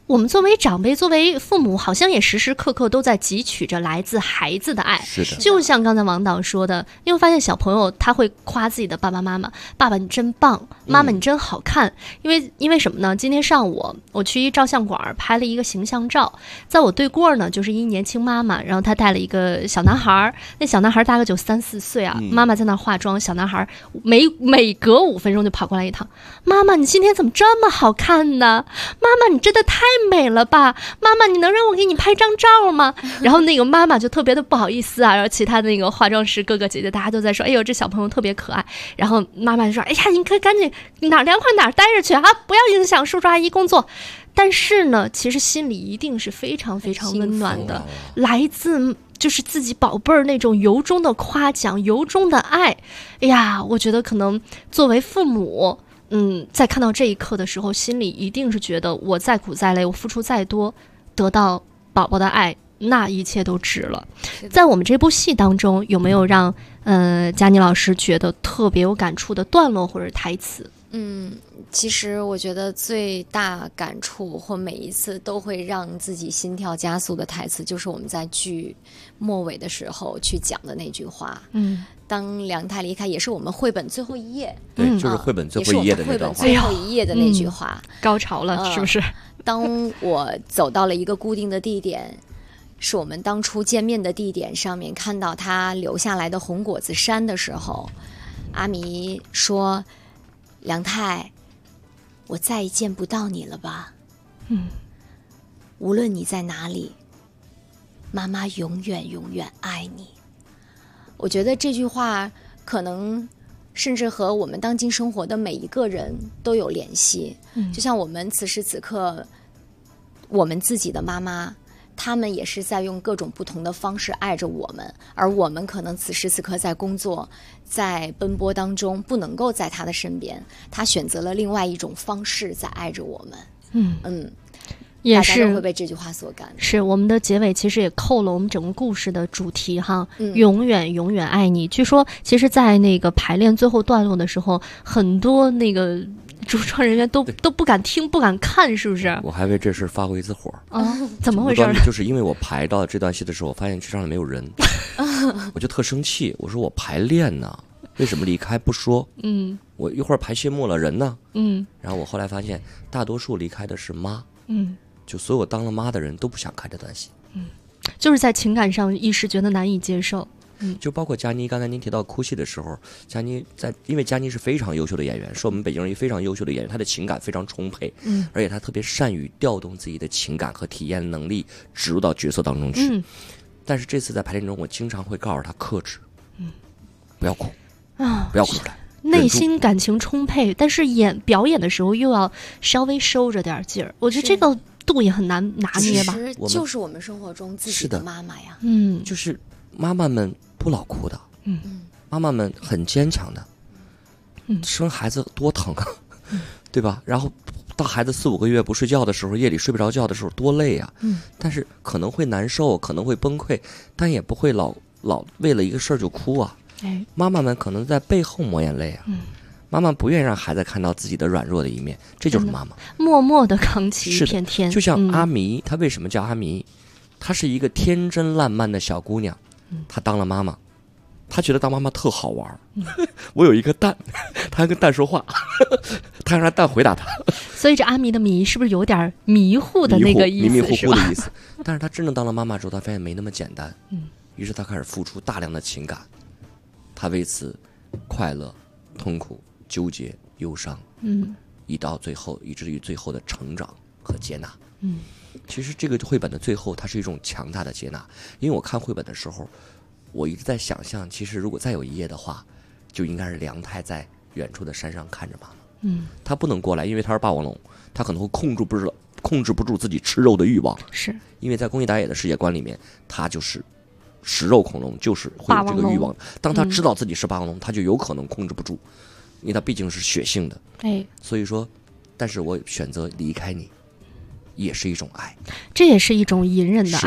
我们作为长辈，作为父母，好像也时时刻刻都在汲取着来自孩子的爱。 是的， 就像刚才王导说的，因为发现小朋友他会夸自己的爸爸妈妈，爸爸你真棒，妈妈你真好看。因为什么呢？今天上午我去一照相馆拍了一个形象照，在我对过呢就是一年轻妈妈，然后她带了一个小男孩，那小男孩大概就3、4岁啊，妈妈在那化妆，小男孩每隔5分钟就跑过来一趟，妈妈你今天怎么这么好看呢？妈妈你真的太美了吧，妈妈你能让我给你拍张照吗？然后那个妈妈就特别的不好意思啊，然后其他的那个化妆师哥哥姐姐大家都在说，哎呦这小朋友特别可爱，然后妈妈就说，哎呀你可以赶紧哪凉快哪待着去啊，不要影响叔叔阿姨工作。但是呢其实心里一定是非常非常温暖的，来自就是自己宝贝儿那种由衷的夸奖，由衷的爱。哎呀我觉得可能作为父母在看到这一刻的时候，心里一定是觉得我再苦再累，我付出再多，得到宝宝的爱，那一切都值了。在我们这部戏当中，有没有让佳妮老师觉得特别有感触的段落或者台词？ 其实我觉得最大感触或每一次都会让自己心跳加速的台词，就是我们在剧末尾的时候去讲的那句话。当梁太离开，也是我们绘本最后一页， 对，就是绘本最后一页的那段话， 最后一页的那句话， 高潮了，是不是？ 当我走到了一个固定的地点，是我们当初见面的地点上面，看到他留下来的红果子山的时候，阿弥说：“梁太，我再也见不到你了吧？无论你在哪里，妈妈永远永远爱你。”我觉得这句话可能甚至和我们当今生活的每一个人都有联系。就像我们此时此刻，我们自己的妈妈，他们也是在用各种不同的方式爱着我们，而我们可能此时此刻在工作，在奔波当中不能够在他的身边，他选择了另外一种方式在爱着我们。 也是大家都会被这句话所感。 是我们的结尾其实也扣了我们整个故事的主题哈，永远永远爱你。据说其实在那个排练最后段落的时候，很多那个主创人员都不敢听不敢看，是不是？ 我还为这事发过一次火怎么回事呢？ 就是因为我排到这段戏的时候，我发现剧场里没有人我就特生气，我说我排练呢，为什么离开不说？我一会儿排谢幕了，人呢？然后我后来发现大多数离开的是妈。就所有当了妈的人都不想看这段戏， 就是在情感上一时觉得难以接受。 就包括佳妮，刚才您提到哭戏的时候，佳妮因为佳妮是非常优秀的演员，是我们北京人一非常优秀的演员，她的情感非常充沛，而且她特别善于调动自己的情感和体验能力植入到角色当中去。但是这次在排练中，我经常会告诉她克制，不要哭不要哭出来。 内心感情充沛，但是表演的时候又要稍微收着点劲儿，我觉得这个度也很难拿捏吧。 其实就是我们生活中自己的妈妈呀， 就是妈妈们不老哭的，妈妈们很坚强的，生孩子多疼啊，对吧？然后到孩子4、5个月不睡觉的时候，夜里睡不着觉的时候多累啊，但是可能会难受，可能会崩溃，但也不会老为了一个事儿就哭啊。妈妈们可能在背后抹眼泪啊，妈妈不愿意让孩子看到自己的软弱的一面，这就是妈妈默默的扛起一片天。 就像阿弥，她为什么叫阿弥？她是一个天真烂漫的小姑娘，她当了妈妈，她觉得当妈妈特好玩。我有一个蛋，她还跟蛋说话，她让蛋回答她。 所以这阿弥的弥是不是有点迷糊的那个意思？ 迷糊糊的意思。但是她真正当了妈妈之后，她发现没那么简单。于是她开始付出大量的情感。他为此快乐、痛苦、纠结、忧伤，以至于最后的成长和接纳。其实这个绘本的最后，它是一种强大的接纳。因为我看绘本的时候，我一直在想象，其实如果再有一页的话，就应该是梁太在远处的山上看着妈妈。他不能过来，因为他是霸王龙，他可能会控制不住自己吃肉的欲望。 是因为在宫崎达也的世界观里面，他就是食肉恐龙，就是会有这个欲望。当他知道自己是霸王龙，他就有可能控制不住，因为他毕竟是血性的。所以说，但是我选择离开你，也是一种爱， 这也是一种隐忍的爱。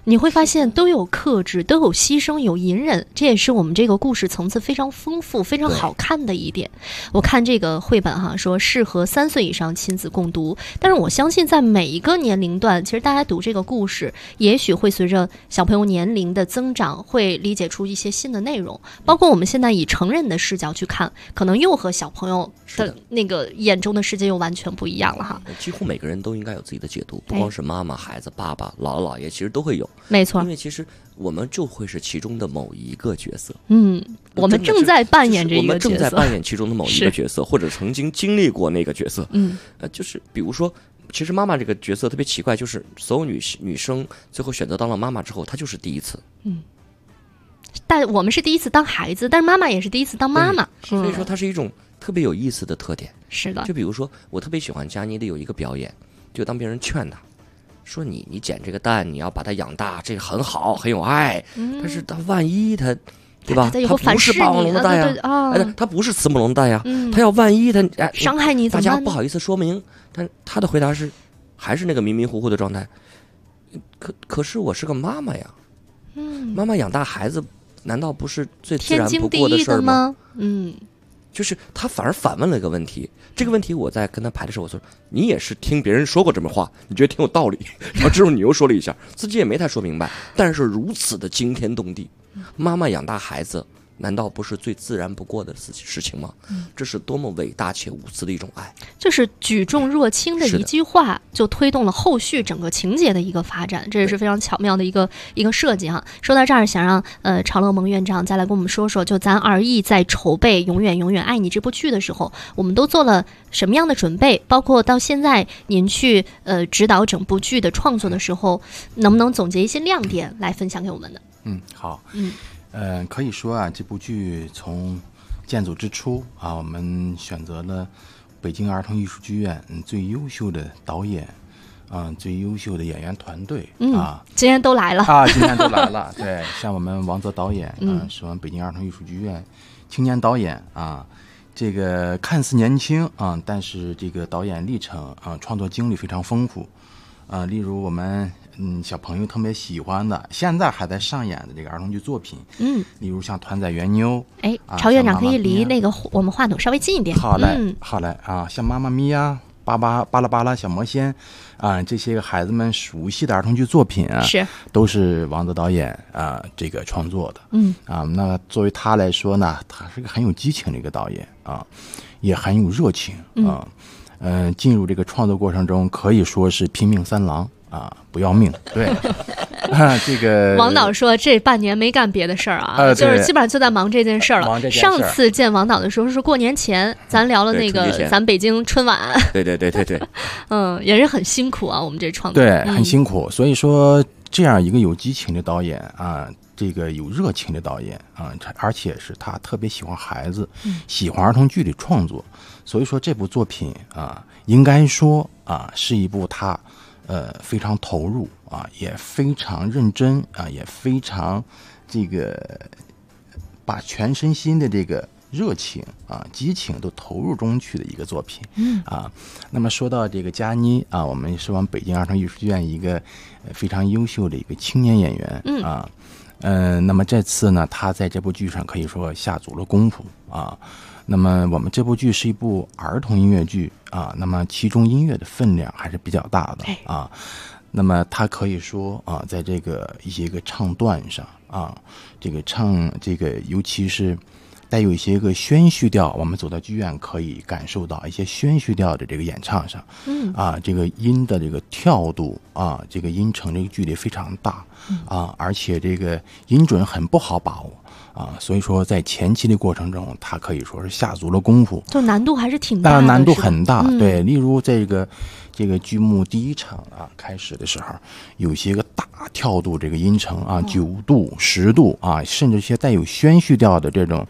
你会发现都有克制，都有牺牲，有隐忍，这也是我们这个故事层次非常丰富、非常好看的一点。我看这个绘本哈，说适合3岁以上亲子共读，但是我相信在每一个年龄段，其实大家读这个故事，也许会随着小朋友年龄的增长，会理解出一些新的内容。包括我们现在以成人的视角去看，可能又和小朋友的那个眼中的世界又完全不一样了哈。 几乎每个人都应该有自己的解读，不光是妈妈、孩子、爸爸、姥姥姥爷，其实都会有。 没错， 因为其实我们就会是其中的某一个角色。 我们正在扮演这一个角色， 我们正在扮演其中的某一个角色，或者曾经经历过那个角色。就是比如说，其实妈妈这个角色特别奇怪，就是所有女生最后选择当了妈妈之后，她就是第一次。 但我们是第一次当孩子，但是妈妈也是第一次当妈妈。 所以说，它是一种特别有意思的特点。 是的， 就比如说，我特别喜欢佳妮的有一个表演，就当别人劝她。说你捡这个蛋，你要把它养大，这个很好，很有爱。但是他万一他，对吧？他不是霸王龙的蛋呀，他不是慈母龙的蛋呀。他要万一他伤害你， 大家不好意思说明。但他的回答是，还是那个迷迷糊糊的状态。可是我是个妈妈呀。妈妈养大孩子，难道不是最自然不过的事儿吗？就是他反而反问了一个问题，这个问题我在跟他排的时候，我说你也是听别人说过这么话，你觉得挺有道理，然后之后你又说了一下，自己也没太说明白，但是如此的惊天动地，妈妈养大孩子难道不是最自然不过的事情吗？这是多么伟大且无私的一种爱， 就是举重若轻的一句话就推动了后续整个情节的一个发展，这也是非常巧妙的一个设计哈。说到这儿，想让常乐萌院长再来跟我们说说，就咱2E在筹备《永远永远爱你》这部剧的时候，我们都做了什么样的准备？包括到现在您去指导整部剧的创作的时候，能不能总结一些亮点来分享给我们呢？ 好。可以说啊，这部剧从建组之初啊，我们选择了北京儿童艺术剧院最优秀的导演，最优秀的演员团队今天都来了今天都来了。对，像我们王泽导演是我们北京儿童艺术剧院青年导演这个看似年轻但是这个导演历程创作经历非常丰富例如我们小朋友特别喜欢的，现在还在上演的这个儿童剧作品，例如像《团仔圆妞》， 曹院长可以离那个我们话筒稍微近一点。 好嘞，好嘞像《妈妈咪呀》、巴拉巴拉小魔仙这些个孩子们熟悉的儿童剧作品是都是王泽导演这个创作的。那作为他来说呢，他是个很有激情的一个导演也很有热情进入这个创作过程中可以说是拼命三郎不要命。对这个王导说这半年没干别的事儿就是基本上就在忙这件事儿了。上次见王导的时候是过年前，咱聊了那个咱北京春晚。 对也是很辛苦我们这创作对很辛苦。所以说这样一个有激情的导演这个有热情的导演而且是他特别喜欢孩子喜欢儿童剧的创作，所以说这部作品应该说是一部他非常投入也非常认真也非常这个把全身心的这个热情激情都投入中去的一个作品那么说到这个佳妮我们是我们北京儿童艺术剧院一个非常优秀的一个青年演员那么这次呢，他在这部剧上可以说下足了功夫那么我们这部剧是一部儿童音乐剧那么其中音乐的分量还是比较大的那么他可以说在这个一些个唱段上这个尤其是带有一些个宣叙调，我们走到剧院可以感受到一些宣叙调的这个演唱上这个音的这个跳度这个音程这个距离非常大而且这个音准很不好把握所以说在前期的过程中他可以说是下足了功夫， 就难度还是挺大的难度很大对，例如这个剧目第一场开始的时候有些个大跳度这个音程9度10度甚至一些带有宣叙调的这种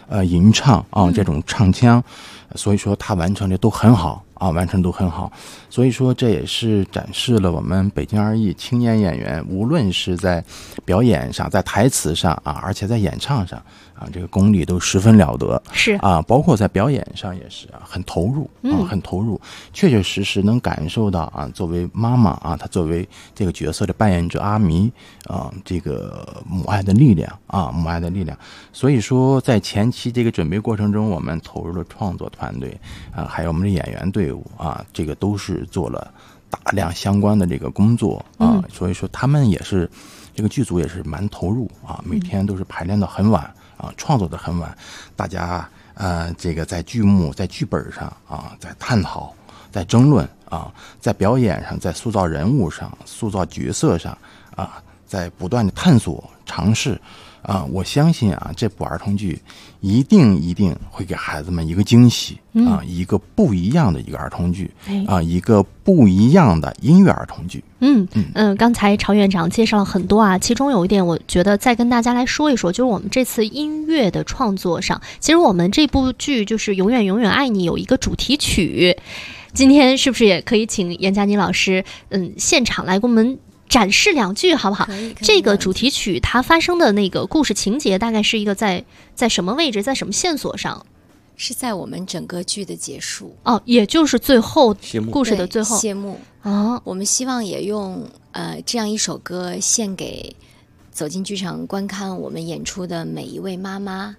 吟唱啊，这种唱腔，所以说他完成的都很好啊，完成都很好。所以说这也是展示了我们北京二艺青年演员，无论是在表演上，在台词上啊，而且在演唱上啊，这个功力都十分了得。 是啊，包括在表演上也是啊，很投入啊，很投入，确确实实能感受到啊，作为妈妈啊，她作为这个角色的扮演者阿弥啊，这个母爱的力量啊，母爱的力量。所以说，在前期这个准备过程中，我们投入了创作团队啊，还有我们的演员队伍啊，这个都是做了大量相关的这个工作啊，所以说他们也是这个剧组也是蛮投入啊，每天都是排练到很晚啊，创作的很晚，大家这个在剧目在剧本上啊，在探讨，在争论啊，在表演上，在塑造人物上，塑造角色上啊，在不断的探索尝试啊，我相信啊，这部儿童剧一定会给孩子们一个惊喜啊，一个不一样的一个儿童剧啊，一个不一样的音乐儿童剧。 刚才曹院长介绍了很多啊，其中有一点我觉得再跟大家来说一说，就是我们这次音乐的创作上，其实我们这部剧就是《永远永远爱你》有一个主题曲，今天是不是也可以请严佳妮老师现场来给我们展示两句好不好？这个主题曲它发生的那个故事情节大概是一个在什么位置，在什么线索上？ 是在我们整个剧的结束哦，也就是最后故事的最后谢幕哦。我们希望也用这样一首歌献给走进剧场观看我们演出的每一位妈妈，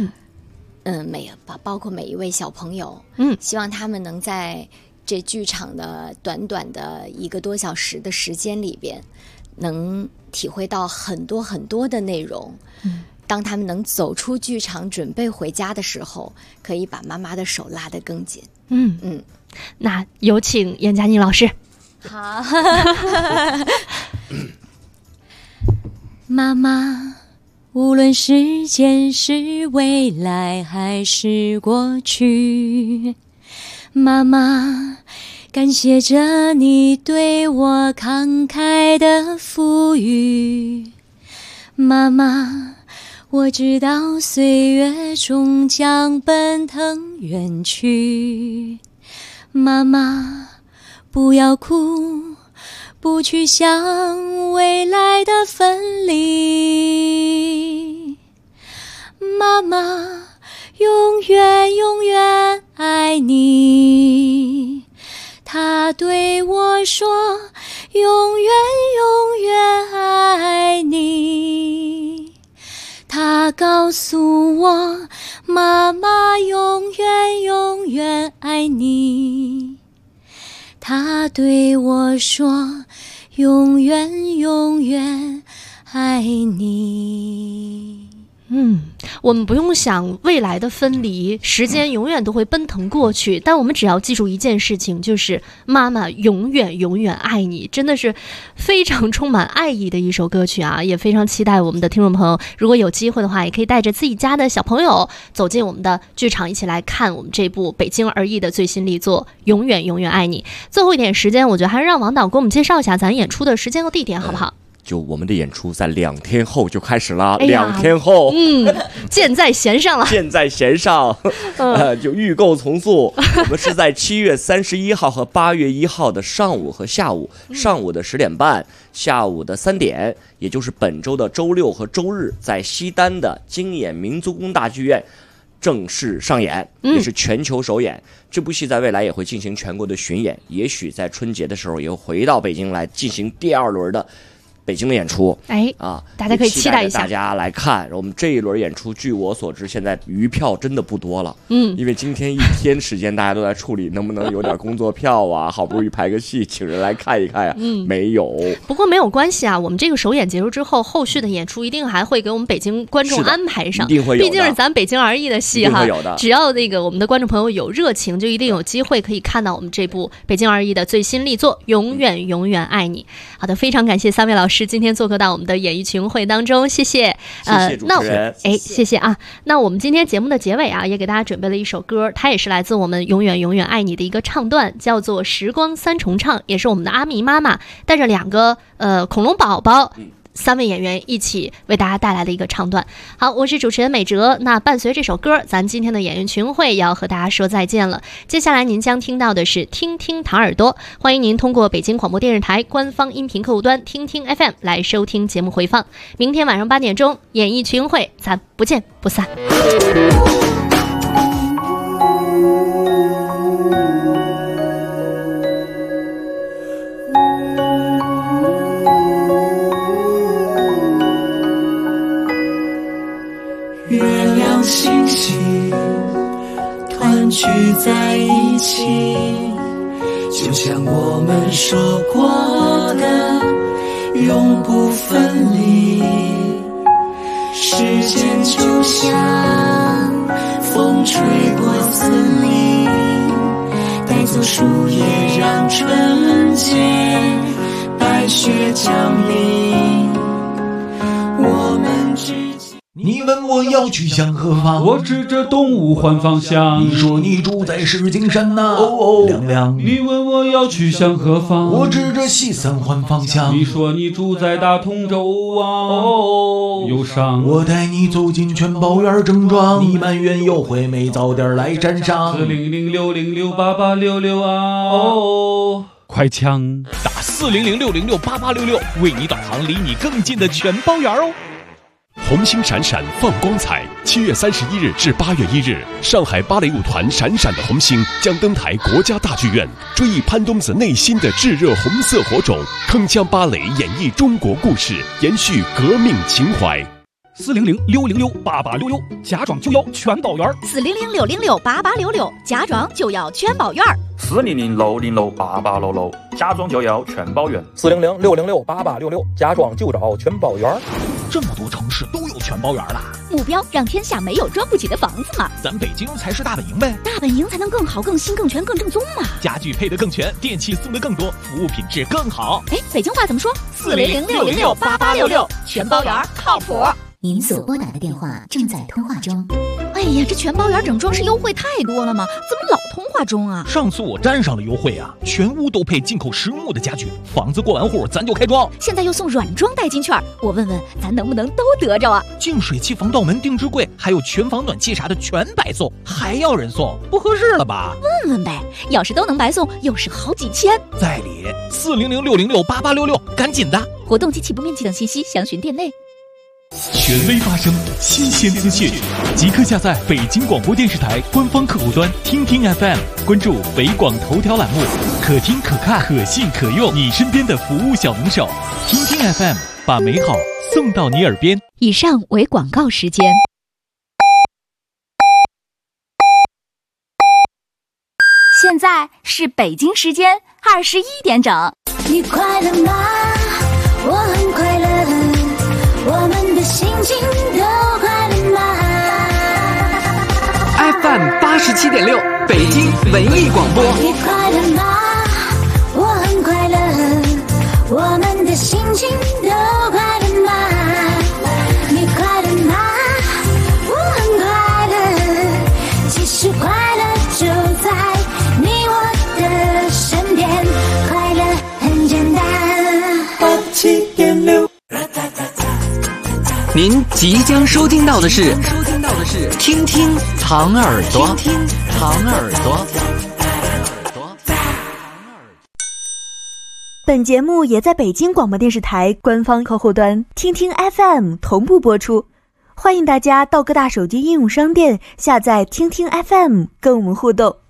包括每一位小朋友，希望他们能在这剧场的短短的1个多小时的时间里边，能体会到很多很多的内容。当他们能走出剧场准备回家的时候，可以把妈妈的手拉得更紧。 那有请严佳妮老师。 好妈妈，无论时间是未来还是过去，妈妈，感谢着你对我慷慨的赋予。妈妈，我知道岁月终将奔腾远去。妈妈，不要哭，不去想未来的分离。妈妈，永远永远爱你。他对我说，永远永远爱你。他告诉我，妈妈永远永远爱你。他对我说，永远永远爱你。 我们不用想未来的分离，时间永远都会奔腾过去，但我们只要记住一件事情，就是妈妈永远永远爱你。真的是非常充满爱意的一首歌曲啊，也非常期待我们的听众朋友如果有机会的话，也可以带着自己家的小朋友走进我们的剧场，一起来看我们这部北京儿艺的最新力作《永远永远爱你》。最后一点时间，我觉得还是让王导给我们介绍一下咱演出的时间和地点好不好？ 就我们的演出在2天后就开始了，2天后， 箭在弦上了， 箭在弦上，就预购从速。我们是在7月31号和8月1号的上午和下午，上午的10点半，下午的3点，也就是本周的周六和周日，在西单的京演民族宫大剧院正式上演，也是全球首演。这部戏在未来也会进行全国的巡演，也许在春节的时候也会回到北京来进行第2轮的北京的演出。 大家可以期待一下， 大家来看我们这一轮演出。据我所知，现在余票真的不多了，因为今天1天时间大家都在处理能不能有点工作票啊，好不容易排个戏请人来看一看呀，没有。 不过没有关系啊，我们这个首演结束之后，后续的演出一定还会给我们北京观众安排上， 一定会有的， 毕竟是咱北京儿艺的戏哈，只要那个我们的观众朋友有热情，就一定有机会可以看到我们这部北京儿艺的最新力作《永远永远爱你》。好的，非常感谢3位老师今天做客到我们的演艺群会当中，谢谢。 谢谢主持人。 谢谢啊。那我们今天节目的结尾啊，也给大家准备了一首歌，它也是来自我们《永远永远爱你》的一个唱段，叫做《时光三重唱》，也是我们的阿弥妈妈带着2个恐龙宝宝 3位演员一起为大家带来的一个唱段。好，我是主持人美哲。那伴随这首歌，咱今天的演员群会也要和大家说再见了。接下来您将听到的是听听糖耳朵，欢迎您通过北京广播电视台官方音频客户端听听 FM 来收听节目回放。明天晚上8点钟，演艺群会，咱不见不散。 月亮星星团聚在一起，就像我们说过的永不分离。时间就像风吹过森林，带走树叶，让春节白雪降临。我们之间， 你问我要去向何方， 我指着东吴换方向。 你说你住在石景山呐，亮亮。 你问我要去向何方， 我指着西三环方向。 你说你住在大同州啊，忧伤。 我带你走进全宝园正庄，你埋怨有回没早点来山上。 40060688666啊，快枪打40060688666，为你导航离你更近的全宝园哦。 红星闪闪放光彩，7月31日至8月1日，上海芭蕾舞团闪闪的红星将登台国家大剧院，追忆潘冬子内心的炙热红色火种，铿锵芭蕾演绎中国故事，延续革命情怀。 40060688666，家装就要全宝园。 40060688666，家装就要全宝园。 40060688666，家装就要全宝园。 40060688666，家装就找全宝园。 这么多城市都有全宝园了， 目标让天下没有装不起的房子嘛。 咱北京才是大本营呗， 大本营才能更好、更新、更全、更正宗嘛。 家具配得更全，电器送得更多，服务品质更好。 哎，北京话怎么说？40060688666，全宝园靠谱。 您所拨打的电话正在通话中。 哎呀，这全宝园整装饰优惠太多了吗？怎么老通话中啊？ 上次我沾上了优惠啊，全屋都配进口实木的家具，房子过完户咱就开装。 现在又送软装代金券，我问问咱能不能都得着啊？ 净水器、防盗门、定制柜，还有全房暖气啥的全白送，还要人送，不合适了吧？ 问问呗，要是都能白送，又是好几千。 在理，40060688666，赶紧的！ 活动及起步面积等信息详询店内。 权威发声，新鲜资讯，即刻下载北京广播电视台官方客户端听听 FM， 关注北广头条栏目，可听可看可信可用，你身边的服务小能手。听听 FM， 把美好送到你耳边。 以上为广告时间。 现在是北京时间21点整。 你快乐吗？我很快乐。我们的心情都快乐吗 ？FM 87.6，北京文艺广播。 你快乐吗？我很快乐。我们的心情都快乐吗？你快乐吗？我很快乐。其实快乐就在你我的身边，快乐很简单。 87.6。您即将收听到的是听听糖耳朵，听听糖耳朵。 本节目也在北京广播电视台官方客户端听听 FM 同步播出，欢迎大家到各大手机应用商店下载听听 FM 跟我们互动。